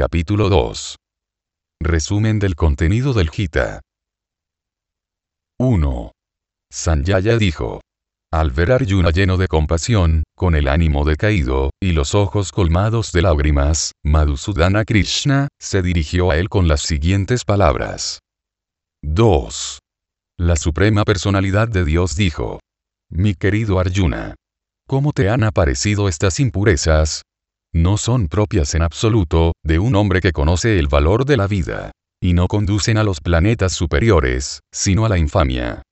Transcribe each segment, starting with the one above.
Capítulo 2. Resumen del contenido del Gita. 1. Sanjaya dijo. Al ver a Arjuna lleno de compasión, con el ánimo decaído, y los ojos colmados de lágrimas, Madhusudana Krishna se dirigió a él con las siguientes palabras. 2. La Suprema Personalidad de Dios dijo. Mi querido Arjuna. ¿Cómo te han aparecido estas impurezas? No son propias en absoluto, de un hombre que conoce el valor de la vida. Y no conducen a los planetas superiores, sino a la infamia.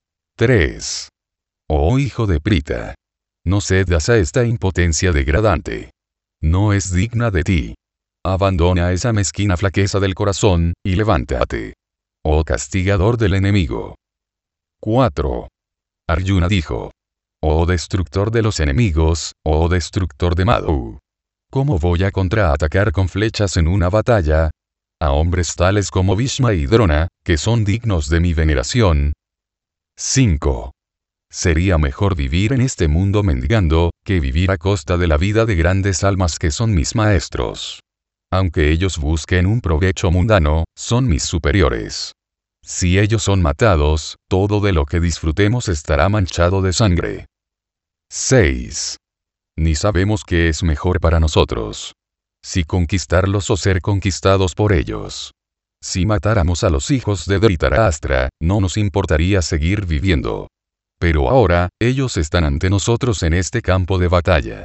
3. Oh hijo de Prita. No cedas a esta impotencia degradante. No es digna de ti. Abandona esa mezquina flaqueza del corazón, y levántate. Oh castigador del enemigo. 4. Arjuna dijo. Oh destructor de los enemigos, oh destructor de Madhu. ¿Cómo voy a contraatacar con flechas en una batalla? A hombres tales como Bhishma y Drona, que son dignos de mi veneración. 5. Sería mejor vivir en este mundo mendigando, que vivir a costa de la vida de grandes almas que son mis maestros. Aunque ellos busquen un provecho mundano, son mis superiores. Si ellos son matados, todo de lo que disfrutemos estará manchado de sangre. 6. Ni sabemos qué es mejor para nosotros. Si conquistarlos o ser conquistados por ellos. Si matáramos a los hijos de Dhritarashtra, no nos importaría seguir viviendo. Pero ahora, ellos están ante nosotros en este campo de batalla.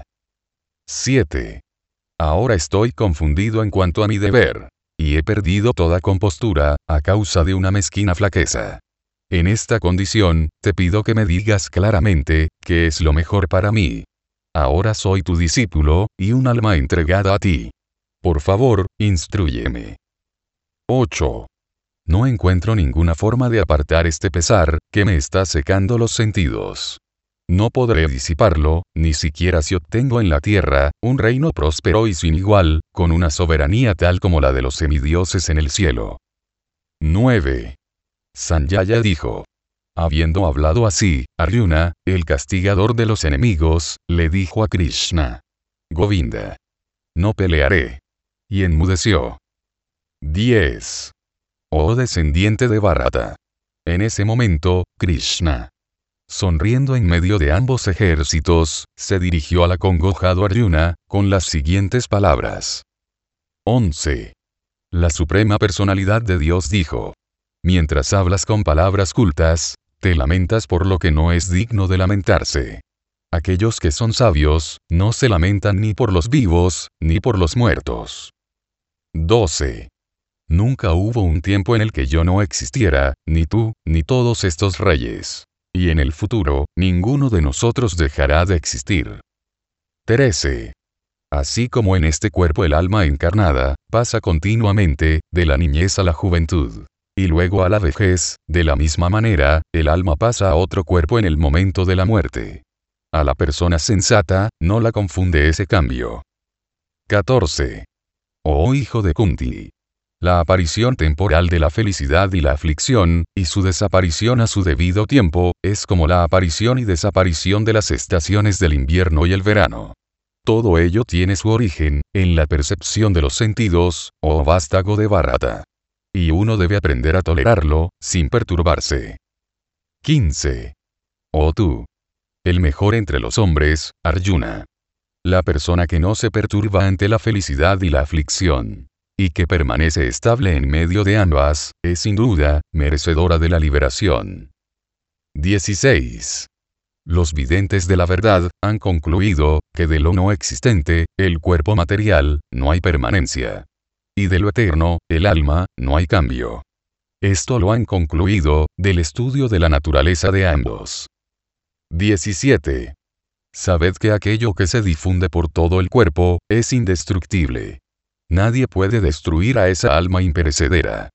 7. Ahora estoy confundido en cuanto a mi deber. Y he perdido toda compostura, a causa de una mezquina flaqueza. En esta condición, te pido que me digas claramente, qué es lo mejor para mí. Ahora soy tu discípulo, y un alma entregada a ti. Por favor, instrúyeme. 8. No encuentro ninguna forma de apartar este pesar, que me está secando los sentidos. No podré disiparlo, ni siquiera si obtengo en la tierra, un reino próspero y sin igual, con una soberanía tal como la de los semidioses en el cielo. 9. Sanjaya dijo. Habiendo hablado así, Arjuna, el castigador de los enemigos, le dijo a Krishna. Govinda. No pelearé. Y enmudeció. 10. Oh descendiente de Bharata. En ese momento, Krishna, sonriendo en medio de ambos ejércitos, se dirigió al acongojado Arjuna, con las siguientes palabras. 11. La Suprema Personalidad de Dios dijo. Mientras hablas con palabras cultas, te lamentas por lo que no es digno de lamentarse. Aquellos que son sabios, no se lamentan ni por los vivos, ni por los muertos. 12. Nunca hubo un tiempo en el que yo no existiera, ni tú, ni todos estos reyes. Y en el futuro, ninguno de nosotros dejará de existir. 13. Así como en este cuerpo el alma encarnada, pasa continuamente, de la niñez a la juventud. Y luego a la vejez, de la misma manera, el alma pasa a otro cuerpo en el momento de la muerte. A la persona sensata, no la confunde ese cambio. 14. Oh hijo de Kunti. La aparición temporal de la felicidad y la aflicción, y su desaparición a su debido tiempo, es como la aparición y desaparición de las estaciones del invierno y el verano. Todo ello tiene su origen, en la percepción de los sentidos, oh vástago de Bharata. Y uno debe aprender a tolerarlo, sin perturbarse. 15. Oh tú. El mejor entre los hombres, Arjuna. La persona que no se perturba ante la felicidad y la aflicción. Y que permanece estable en medio de ambas, es sin duda, merecedora de la liberación. 16. Los videntes de la verdad, han concluido, que de lo no existente, el cuerpo material, no hay permanencia. Y de lo eterno, el alma, no hay cambio. Esto lo han concluido, del estudio de la naturaleza de ambos. 17. Sabed que aquello que se difunde por todo el cuerpo, es indestructible. Nadie puede destruir a esa alma imperecedera.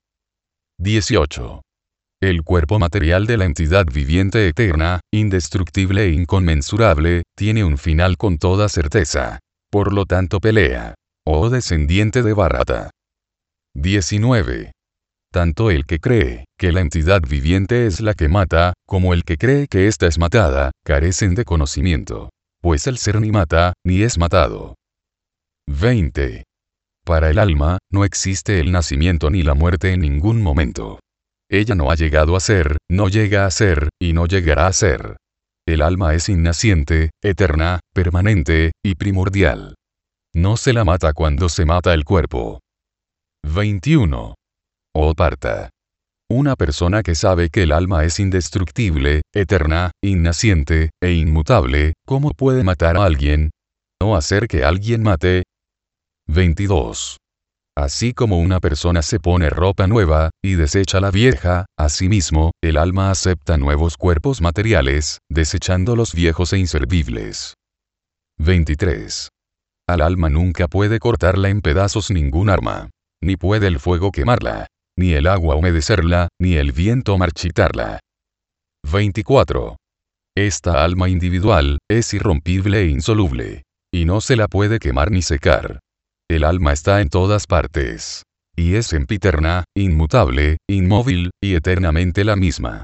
18. El cuerpo material de la entidad viviente eterna, indestructible e inconmensurable, tiene un final con toda certeza. Por lo tanto pelea. Oh descendiente de Bharata. 19. Tanto el que cree que la entidad viviente es la que mata, como el que cree que ésta es matada, carecen de conocimiento. Pues el ser ni mata, ni es matado. 20. Para el alma, no existe el nacimiento ni la muerte en ningún momento. Ella no ha llegado a ser, no llega a ser, y no llegará a ser. El alma es innaciente, eterna, permanente, y primordial. No se la mata cuando se mata el cuerpo. 21. Oh Partha. Una persona que sabe que el alma es indestructible, eterna, innaciente, e inmutable, ¿cómo puede matar a alguien? ¿O hacer que alguien mate? 22. Así como una persona se pone ropa nueva, y desecha la vieja, asimismo, el alma acepta nuevos cuerpos materiales, desechando los viejos e inservibles. 23. Al alma nunca puede cortarla en pedazos ningún arma. Ni puede el fuego quemarla, ni el agua humedecerla, ni el viento marchitarla. 24. Esta alma individual, es irrompible e insoluble. Y no se la puede quemar ni secar. El alma está en todas partes. Y es sempiterna, inmutable, inmóvil, y eternamente la misma.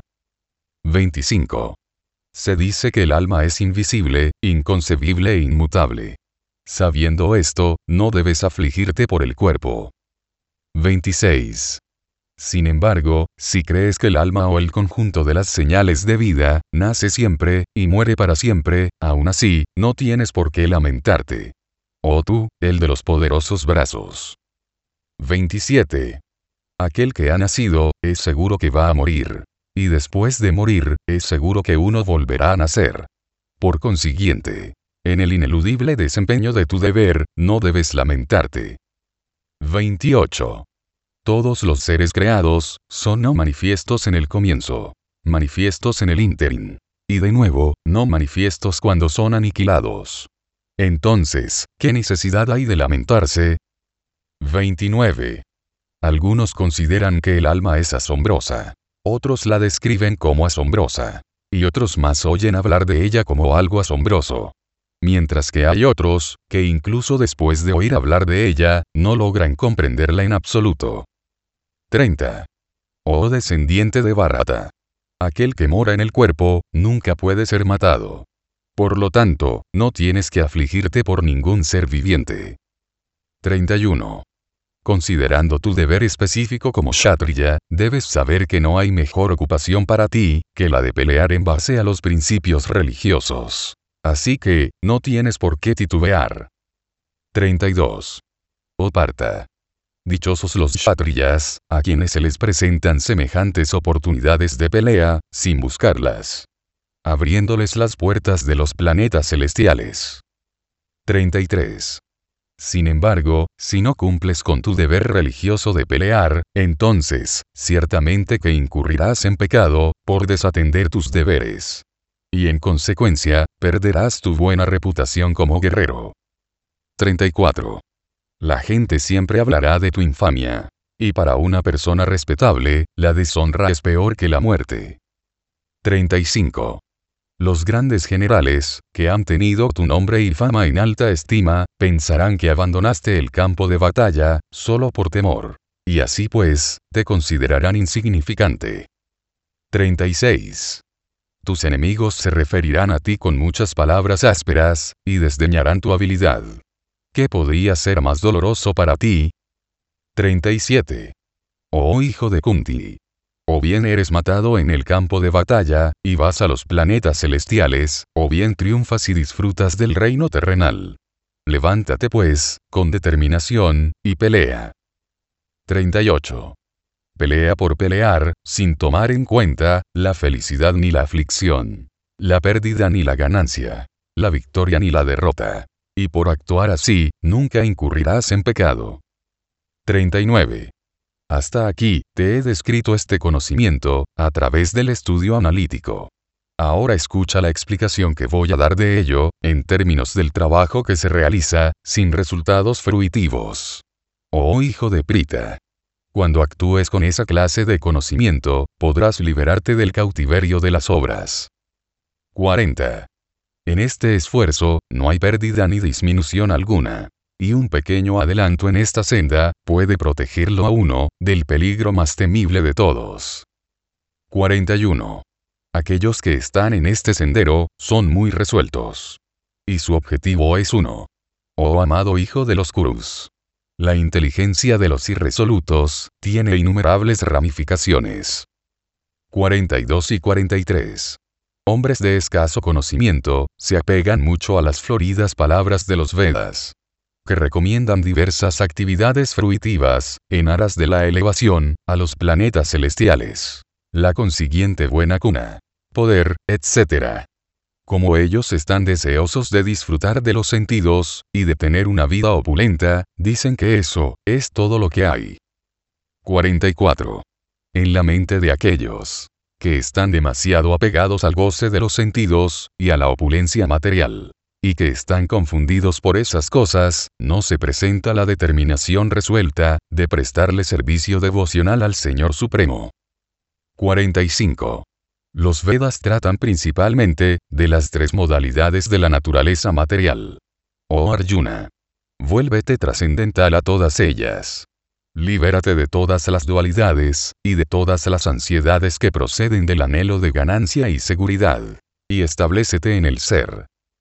25. Se dice que el alma es invisible, inconcebible e inmutable. Sabiendo esto, no debes afligirte por el cuerpo. 26. Sin embargo, si crees que el alma o el conjunto de las señales de vida, nace siempre, y muere para siempre, aún así, no tienes por qué lamentarte. Oh tú, el de los poderosos brazos. 27. Aquel que ha nacido, es seguro que va a morir. Y después de morir, es seguro que uno volverá a nacer. Por consiguiente, en el ineludible desempeño de tu deber, no debes lamentarte. 28. Todos los seres creados, son no manifiestos en el comienzo, manifiestos en el ínterin. Y de nuevo, no manifiestos cuando son aniquilados. Entonces, ¿qué necesidad hay de lamentarse? 29. Algunos consideran que el alma es asombrosa. Otros la describen como asombrosa. Y otros más oyen hablar de ella como algo asombroso. Mientras que hay otros, que incluso después de oír hablar de ella, no logran comprenderla en absoluto. 30. Oh descendiente de Bharata. Aquel que mora en el cuerpo, nunca puede ser matado. Por lo tanto, no tienes que afligirte por ningún ser viviente. 31. Considerando tu deber específico como Kshatriya, debes saber que no hay mejor ocupación para ti, que la de pelear en base a los principios religiosos. Así que, no tienes por qué titubear. 32. Oh Partha. Dichosos los Kshatriyas, a quienes se les presentan semejantes oportunidades de pelea, sin buscarlas. Abriéndoles las puertas de los planetas celestiales. 33. Sin embargo, si no cumples con tu deber religioso de pelear, entonces, ciertamente que incurrirás en pecado, por desatender tus deberes. Y en consecuencia, perderás tu buena reputación como guerrero. 34. La gente siempre hablará de tu infamia. Y para una persona respetable, la deshonra es peor que la muerte. 35. Los grandes generales, que han tenido tu nombre y fama en alta estima, pensarán que abandonaste el campo de batalla, solo por temor. Y así pues, te considerarán insignificante. 36. Tus enemigos se referirán a ti con muchas palabras ásperas, y desdeñarán tu habilidad. ¿Qué podría ser más doloroso para ti? 37. Oh hijo de Kunti. O bien eres matado en el campo de batalla, y vas a los planetas celestiales, o bien triunfas y disfrutas del reino terrenal. Levántate pues, con determinación, y pelea. 38. Pelea por pelear, sin tomar en cuenta, la felicidad ni la aflicción, la pérdida ni la ganancia, la victoria ni la derrota. Y por actuar así, nunca incurrirás en pecado. 39. Hasta aquí, te he descrito este conocimiento, a través del estudio analítico. Ahora escucha la explicación que voy a dar de ello, en términos del trabajo que se realiza, sin resultados fruitivos. Oh hijo de Pritha. Cuando actúes con esa clase de conocimiento, podrás liberarte del cautiverio de las obras. 40. En este esfuerzo, no hay pérdida ni disminución alguna. Y un pequeño adelanto en esta senda, puede protegerlo a uno, del peligro más temible de todos. 41. Aquellos que están en este sendero, son muy resueltos. Y su objetivo es uno. Oh amado hijo de los Kurus. La inteligencia de los irresolutos tiene innumerables ramificaciones. 42 y 43. Hombres de escaso conocimiento se apegan mucho a las floridas palabras de los Vedas, que recomiendan diversas actividades fruitivas, en aras de la elevación, a los planetas celestiales, la consiguiente buena cuna, poder, etc. Como ellos están deseosos de disfrutar de los sentidos, y de tener una vida opulenta, dicen que eso es todo lo que hay. 44. En la mente de aquellos que están demasiado apegados al goce de los sentidos, y a la opulencia material, y que están confundidos por esas cosas, no se presenta la determinación resuelta de prestarle servicio devocional al Señor Supremo. 45. Los Vedas tratan principalmente de las tres modalidades de la naturaleza material. Oh Arjuna, vuélvete trascendental a todas ellas. Libérate de todas las dualidades, y de todas las ansiedades que proceden del anhelo de ganancia y seguridad, y establécete en el ser.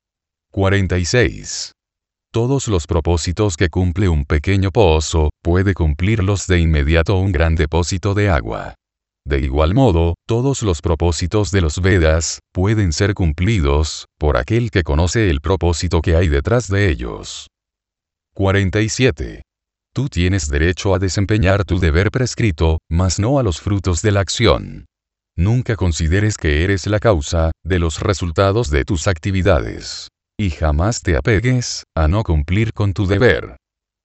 46. Todos los propósitos que cumple un pequeño pozo, puede cumplirlos de inmediato un gran depósito de agua. De igual modo, todos los propósitos de los Vedas, pueden ser cumplidos, por aquel que conoce el propósito que hay detrás de ellos. 47. Tú tienes derecho a desempeñar tu deber prescrito, mas no a los frutos de la acción. Nunca consideres que eres la causa de los resultados de tus actividades. Y jamás te apegues a no cumplir con tu deber.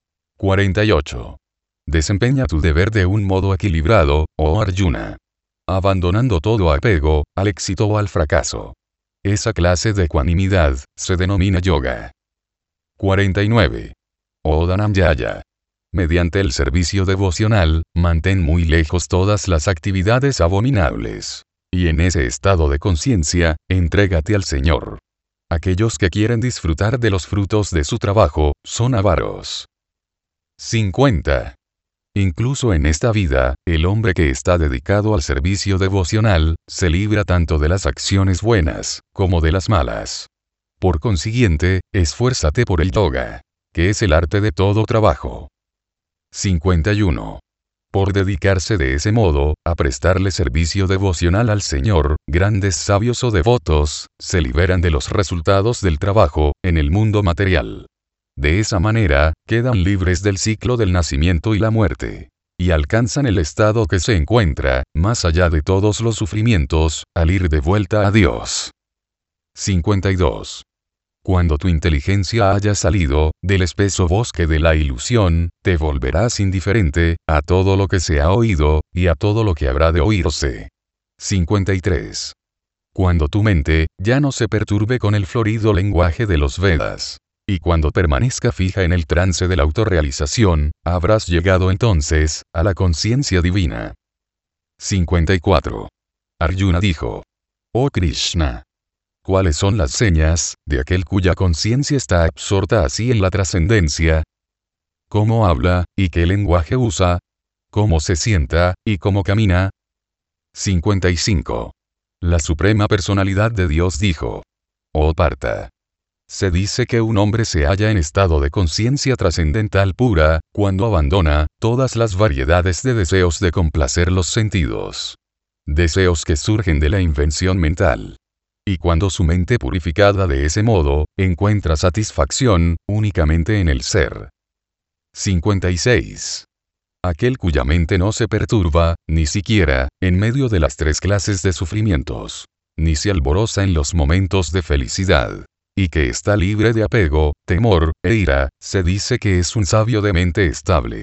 48. Desempeña tu deber de un modo equilibrado, oh Arjuna, abandonando todo apego al éxito o al fracaso. Esa clase de ecuanimidad se denomina yoga. 49. Oh Dhananjaya, mediante el servicio devocional, mantén muy lejos todas las actividades abominables. Y en ese estado de conciencia, entrégate al Señor. Aquellos que quieren disfrutar de los frutos de su trabajo, son avaros. 50. Incluso en esta vida, el hombre que está dedicado al servicio devocional, se libra tanto de las acciones buenas, como de las malas. Por consiguiente, esfuérzate por el yoga, que es el arte de todo trabajo. 51. Por dedicarse de ese modo, a prestarle servicio devocional al Señor, grandes sabios o devotos, se liberan de los resultados del trabajo, en el mundo material. De esa manera, quedan libres del ciclo del nacimiento y la muerte. Y alcanzan el estado que se encuentra, más allá de todos los sufrimientos, al ir de vuelta a Dios. 52. Cuando tu inteligencia haya salido del espeso bosque de la ilusión, te volverás indiferente a todo lo que se ha oído, y a todo lo que habrá de oírse. 53. Cuando tu mente ya no se perturbe con el florido lenguaje de los Vedas, y cuando permanezca fija en el trance de la autorrealización, habrás llegado entonces a la conciencia divina. 54. Arjuna dijo: Oh Krishna, ¿cuáles son las señas de aquel cuya conciencia está absorta así en la trascendencia? ¿Cómo habla, y qué lenguaje usa? ¿Cómo se sienta, y cómo camina? 55. La Suprema Personalidad de Dios dijo: Oh Partha, se dice que un hombre se halla en estado de conciencia trascendental pura, cuando abandona todas las variedades de deseos de complacer los sentidos. Deseos que surgen de la invención mental. Y cuando su mente purificada de ese modo, encuentra satisfacción, únicamente en el ser. 56. Aquel cuya mente no se perturba, ni siquiera, en medio de las tres clases de sufrimientos, ni se alboroza en los momentos de felicidad, y que está libre de apego, temor, e ira, se dice que es un sabio de mente estable.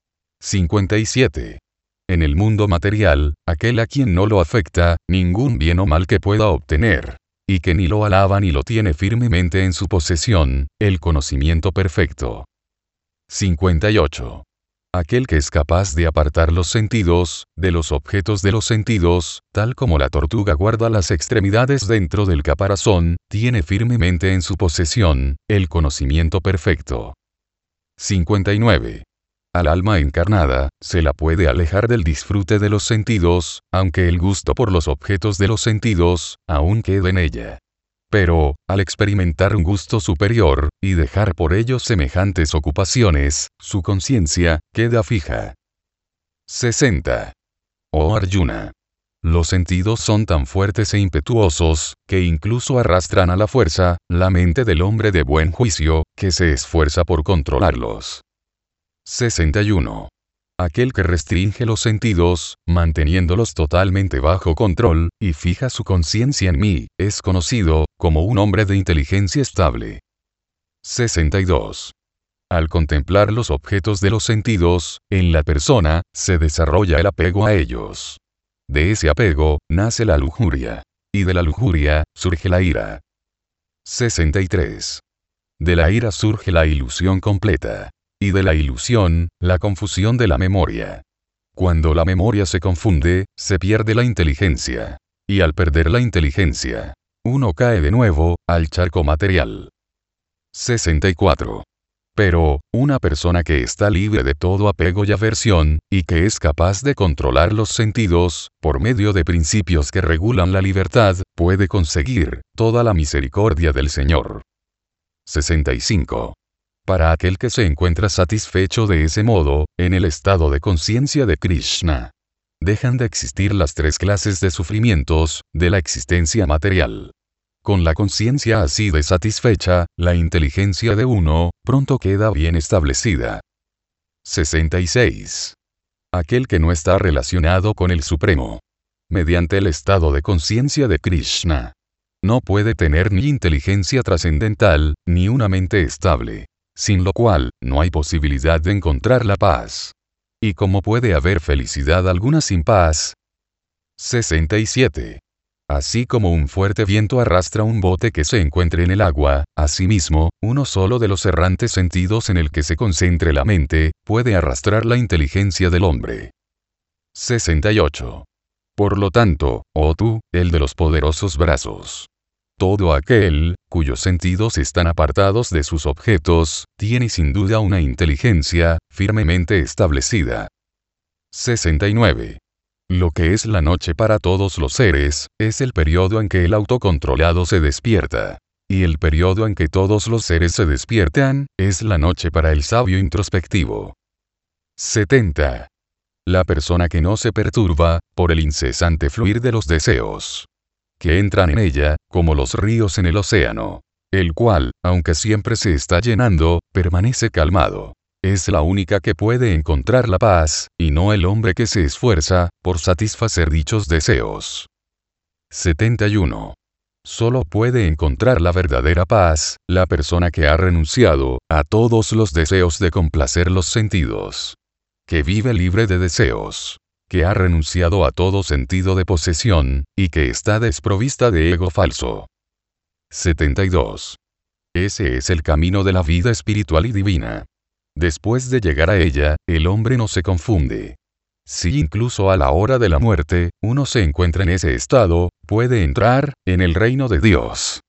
57. En el mundo material, aquel a quien no lo afecta ningún bien o mal que pueda obtener, y que ni lo alaba ni lo tiene firmemente en su posesión, el conocimiento perfecto. 58. Aquel que es capaz de apartar los sentidos de los objetos de los sentidos, tal como la tortuga guarda las extremidades dentro del caparazón, tiene firmemente en su posesión el conocimiento perfecto. 59. Al alma encarnada, se la puede alejar del disfrute de los sentidos, aunque el gusto por los objetos de los sentidos, aún quede en ella. Pero, al experimentar un gusto superior, y dejar por ello semejantes ocupaciones, su conciencia queda fija. 60. Oh Arjuna. Los sentidos son tan fuertes e impetuosos, que incluso arrastran a la fuerza, la mente del hombre de buen juicio, que se esfuerza por controlarlos. 61. Aquel que restringe los sentidos, manteniéndolos totalmente bajo control, y fija su conciencia en mí, es conocido como un hombre de inteligencia estable. 62. Al contemplar los objetos de los sentidos, en la persona, se desarrolla el apego a ellos. De ese apego, nace la lujuria. Y de la lujuria, surge la ira. 63. De la ira surge la ilusión completa. Y de la ilusión, la confusión de la memoria. Cuando la memoria se confunde, se pierde la inteligencia. Y al perder la inteligencia, uno cae de nuevo al charco material. 64. Pero, una persona que está libre de todo apego y aversión, y que es capaz de controlar los sentidos, por medio de principios que regulan la libertad, puede conseguir toda la misericordia del Señor. 65. Para aquel que se encuentra satisfecho de ese modo, en el estado de conciencia de Krishna, dejan de existir las tres clases de sufrimientos de la existencia material. Con la conciencia así de satisfecha, la inteligencia de uno, pronto queda bien establecida. 66. Aquel que no está relacionado con el Supremo, mediante el estado de conciencia de Krishna, no puede tener ni inteligencia trascendental, ni una mente estable, sin lo cual, no hay posibilidad de encontrar la paz. ¿Y cómo puede haber felicidad alguna sin paz? 67. Así como un fuerte viento arrastra un bote que se encuentre en el agua, asimismo, uno solo de los errantes sentidos en el que se concentre la mente, puede arrastrar la inteligencia del hombre. 68. Por lo tanto, oh tú, el de los poderosos brazos. Todo aquel, cuyos sentidos están apartados de sus objetos, tiene sin duda una inteligencia, firmemente establecida. 69. Lo que es la noche para todos los seres, es el periodo en que el autocontrolado se despierta. Y el periodo en que todos los seres se despiertan, es la noche para el sabio introspectivo. 70. La persona que no se perturba, por el incesante fluir de los deseos, que entran en ella, como los ríos en el océano, el cual, aunque siempre se está llenando, permanece calmado. Es la única que puede encontrar la paz, y no el hombre que se esfuerza por satisfacer dichos deseos. 71. Solo puede encontrar la verdadera paz la persona que ha renunciado a todos los deseos de complacer los sentidos, que vive libre de deseos, que ha renunciado a todo sentido de posesión, y que está desprovista de ego falso. 72. Ese es el camino de la vida espiritual y divina. Después de llegar a ella, el hombre no se confunde. Si incluso a la hora de la muerte, uno se encuentra en ese estado, puede entrar en el reino de Dios.